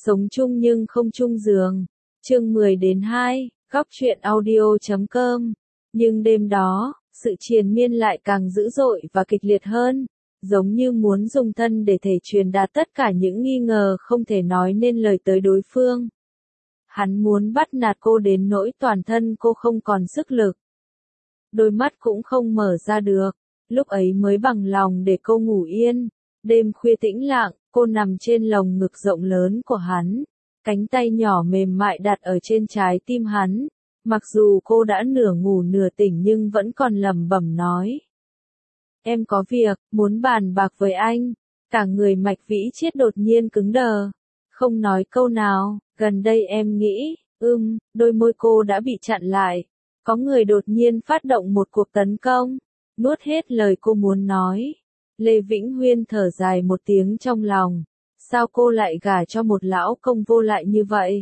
Sống chung nhưng không chung giường. Chương 10-2, góc truyện audio.com. Nhưng đêm đó, sự triền miên lại càng dữ dội và kịch liệt hơn, giống như muốn dùng thân để thể truyền đạt tất cả những nghi ngờ không thể nói nên lời tới đối phương. Hắn muốn bắt nạt cô đến nỗi toàn thân cô không còn sức lực. Đôi mắt cũng không mở ra được, lúc ấy mới bằng lòng để cô ngủ yên. Đêm khuya tĩnh lặng, cô nằm trên lồng ngực rộng lớn của hắn, cánh tay nhỏ mềm mại đặt ở trên trái tim hắn. Mặc dù cô đã nửa ngủ nửa tỉnh nhưng vẫn còn lẩm bẩm nói. Em có việc, muốn bàn bạc với anh. Cả người Mạch Vĩ Chiết đột nhiên cứng đờ. Không nói câu nào, gần đây em nghĩ, đôi môi cô đã bị chặn lại. Có người đột nhiên phát động một cuộc tấn công. Nuốt hết lời cô muốn nói. Lê Vĩnh Huyên thở dài một tiếng trong lòng. Sao cô lại gả cho một lão công vô lại như vậy?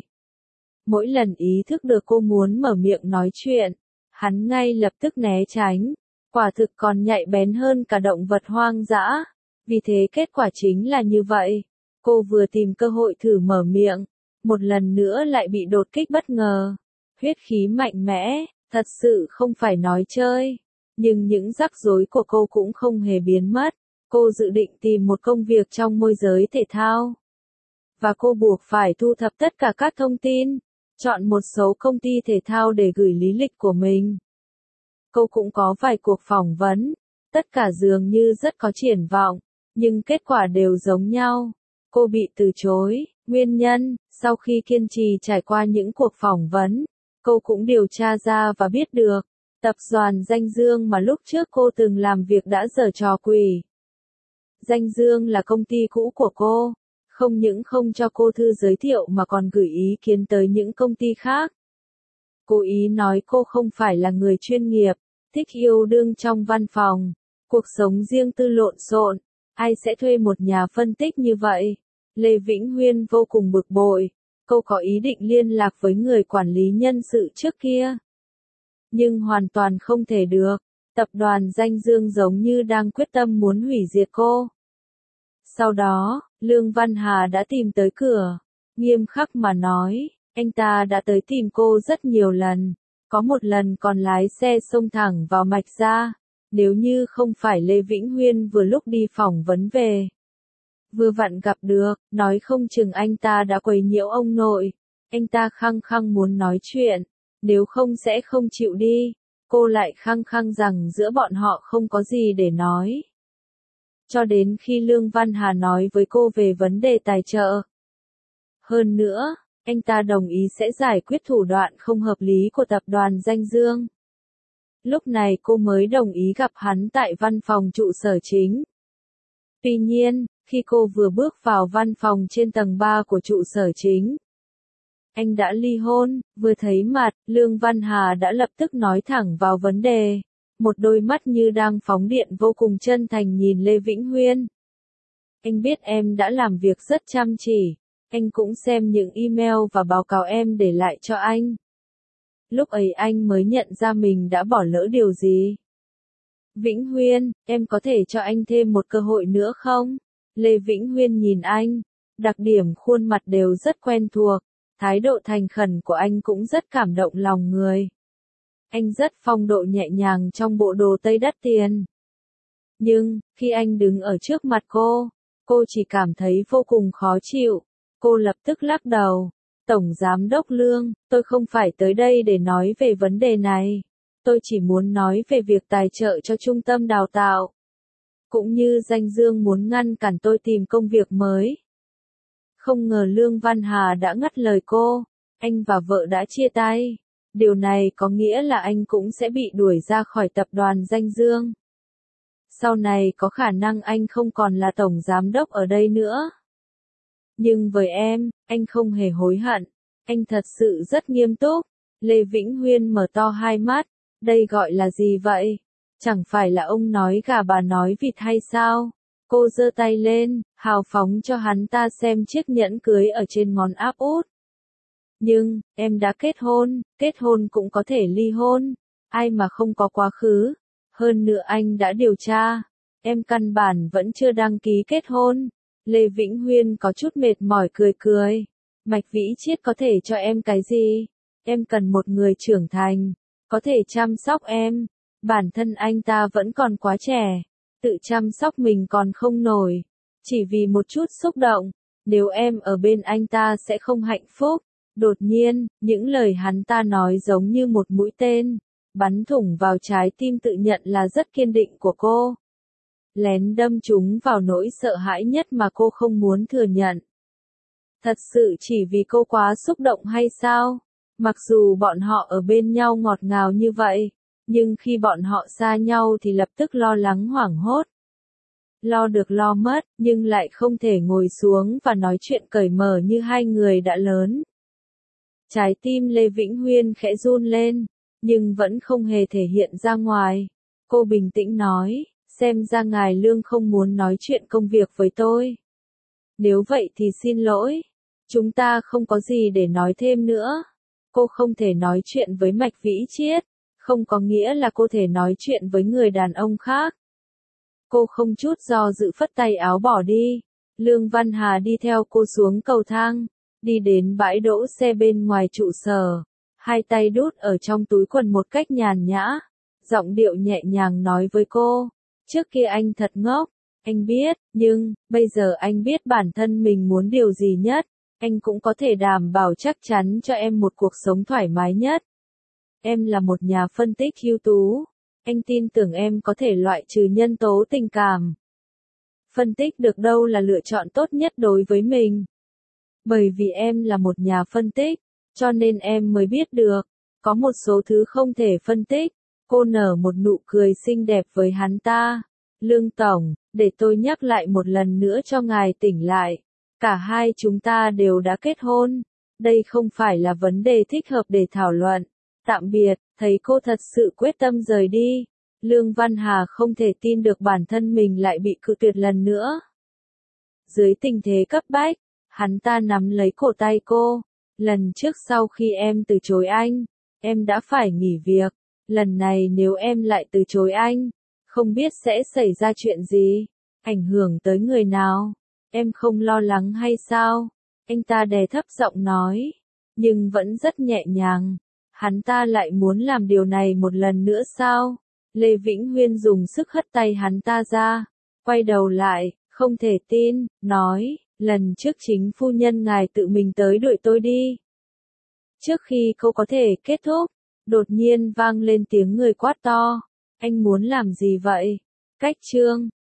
Mỗi lần ý thức được cô muốn mở miệng nói chuyện, hắn ngay lập tức né tránh, quả thực còn nhạy bén hơn cả động vật hoang dã. Vì thế kết quả chính là như vậy, cô vừa tìm cơ hội thử mở miệng, một lần nữa lại bị đột kích bất ngờ. Huyết khí mạnh mẽ, thật sự không phải nói chơi, nhưng những rắc rối của cô cũng không hề biến mất. Cô dự định tìm một công việc trong môi giới thể thao, và cô buộc phải thu thập tất cả các thông tin, chọn một số công ty thể thao để gửi lý lịch của mình. Cô cũng có vài cuộc phỏng vấn, tất cả dường như rất có triển vọng, nhưng kết quả đều giống nhau. Cô bị từ chối, nguyên nhân, sau khi kiên trì trải qua những cuộc phỏng vấn, cô cũng điều tra ra và biết được, tập đoàn Danh Dương mà lúc trước cô từng làm việc đã giở trò quỷ. Danh Dương là công ty cũ của cô. Không những không cho cô thư giới thiệu mà còn gửi ý kiến tới những công ty khác. Cố ý nói cô không phải là người chuyên nghiệp, thích yêu đương trong văn phòng, cuộc sống riêng tư lộn xộn, ai sẽ thuê một nhà phân tích như vậy? Lê Vĩnh Huyên vô cùng bực bội, cô có ý định liên lạc với người quản lý nhân sự trước kia. Nhưng hoàn toàn không thể được, tập đoàn Danh Dương giống như đang quyết tâm muốn hủy diệt cô. Sau đó, Lương Văn Hà đã tìm tới cửa. Nghiêm khắc mà nói, anh ta đã tới tìm cô rất nhiều lần. Có một lần còn lái xe xông thẳng vào Mạch gia. Nếu như không phải Lê Vĩnh Huyên vừa lúc đi phỏng vấn về, vừa vặn gặp được, nói không chừng anh ta đã quấy nhiễu ông nội. Anh ta khăng khăng muốn nói chuyện, nếu không sẽ không chịu đi. Cô lại khăng khăng rằng giữa bọn họ không có gì để nói. Cho đến khi Lương Văn Hà nói với cô về vấn đề tài trợ. Hơn nữa, anh ta đồng ý sẽ giải quyết thủ đoạn không hợp lý của tập đoàn Danh Dương. Lúc này cô mới đồng ý gặp hắn tại văn phòng trụ sở chính. Tuy nhiên, khi cô vừa bước vào văn phòng trên tầng 3 của trụ sở chính, anh đã ly hôn. Vừa thấy mặt, Lương Văn Hà đã lập tức nói thẳng vào vấn đề. Một đôi mắt như đang phóng điện vô cùng chân thành nhìn Lê Vĩnh Huyên. Anh biết em đã làm việc rất chăm chỉ. Anh cũng xem những email và báo cáo em để lại cho anh. Lúc ấy anh mới nhận ra mình đã bỏ lỡ điều gì. Vĩnh Huyên, em có thể cho anh thêm một cơ hội nữa không? Lê Vĩnh Huyên nhìn anh. Đặc điểm khuôn mặt đều rất quen thuộc. Thái độ thành khẩn của anh cũng rất cảm động lòng người. Anh rất phong độ nhẹ nhàng trong bộ đồ tây đắt tiền. Nhưng, khi anh đứng ở trước mặt cô chỉ cảm thấy vô cùng khó chịu. Cô lập tức lắc đầu. Tổng Giám đốc Lương, tôi không phải tới đây để nói về vấn đề này. Tôi chỉ muốn nói về việc tài trợ cho trung tâm đào tạo. Cũng như Danh Dương muốn ngăn cản tôi tìm công việc mới. Không ngờ Lương Văn Hà đã ngắt lời cô. Anh và vợ đã chia tay. Điều này có nghĩa là anh cũng sẽ bị đuổi ra khỏi tập đoàn Danh Dương. Sau này có khả năng anh không còn là tổng giám đốc ở đây nữa. Nhưng với em, anh không hề hối hận. Anh thật sự rất nghiêm túc. Lê Vĩnh Huyên mở to hai mắt. Đây gọi là gì vậy? Chẳng phải là ông nói gà bà nói vịt hay sao? Cô giơ tay lên, hào phóng cho hắn ta xem chiếc nhẫn cưới ở trên ngón áp út. Nhưng, em đã kết hôn cũng có thể ly hôn. Ai mà không có quá khứ. Hơn nữa anh đã điều tra. Em căn bản vẫn chưa đăng ký kết hôn. Lê Vĩnh Huyên có chút mệt mỏi cười cười. Mạch Vĩ Chiết có thể cho em cái gì? Em cần một người trưởng thành, có thể chăm sóc em. Bản thân anh ta vẫn còn quá trẻ, tự chăm sóc mình còn không nổi. Chỉ vì một chút xúc động, nếu em ở bên anh ta sẽ không hạnh phúc. Đột nhiên, những lời hắn ta nói giống như một mũi tên, bắn thủng vào trái tim tự nhận là rất kiên định của cô. Lén đâm chúng vào nỗi sợ hãi nhất mà cô không muốn thừa nhận. Thật sự chỉ vì cô quá xúc động hay sao? Mặc dù bọn họ ở bên nhau ngọt ngào như vậy, nhưng khi bọn họ xa nhau thì lập tức lo lắng hoảng hốt. Lo được lo mất, nhưng lại không thể ngồi xuống và nói chuyện cởi mở như hai người đã lớn. Trái tim Lê Vĩnh Huyên khẽ run lên, nhưng vẫn không hề thể hiện ra ngoài. Cô bình tĩnh nói, xem ra ngài Lương không muốn nói chuyện công việc với tôi. Nếu vậy thì xin lỗi, chúng ta không có gì để nói thêm nữa. Cô không thể nói chuyện với Mạch Vĩ Chiết, không có nghĩa là cô thể nói chuyện với người đàn ông khác. Cô không chút do dự phất tay áo bỏ đi. Lương Văn Hà đi theo cô xuống cầu thang, đi đến bãi đỗ xe bên ngoài trụ sở, hai tay đút ở trong túi quần một cách nhàn nhã, giọng điệu nhẹ nhàng nói với cô, trước kia anh thật ngốc, anh biết, nhưng, bây giờ anh biết bản thân mình muốn điều gì nhất, anh cũng có thể đảm bảo chắc chắn cho em một cuộc sống thoải mái nhất. Em là một nhà phân tích ưu tú, anh tin tưởng em có thể loại trừ nhân tố tình cảm. Phân tích được đâu là lựa chọn tốt nhất đối với mình. Bởi vì em là một nhà phân tích, cho nên em mới biết được, có một số thứ không thể phân tích. Cô nở một nụ cười xinh đẹp với hắn ta. Lương Tổng, để tôi nhắc lại một lần nữa cho ngài tỉnh lại. Cả hai chúng ta đều đã kết hôn. Đây không phải là vấn đề thích hợp để thảo luận. Tạm biệt, thấy cô thật sự quyết tâm rời đi. Lương Văn Hà không thể tin được bản thân mình lại bị cự tuyệt lần nữa. Dưới tình thế cấp bách, hắn ta nắm lấy cổ tay cô. Lần trước sau khi em từ chối anh, em đã phải nghỉ việc. Lần này nếu em lại từ chối anh, không biết sẽ xảy ra chuyện gì, ảnh hưởng tới người nào. Em không lo lắng hay sao? Anh ta đè thấp giọng nói, nhưng vẫn rất nhẹ nhàng. Hắn ta lại muốn làm điều này một lần nữa sao? Lê Vĩnh Huyên dùng sức hất tay hắn ta ra, quay đầu lại, không thể tin, nói, lần trước chính phu nhân ngài tự mình tới đuổi tôi đi. Trước khi cô có thể kết thúc, đột nhiên vang lên tiếng người quát to, anh muốn làm gì vậy? Cách chương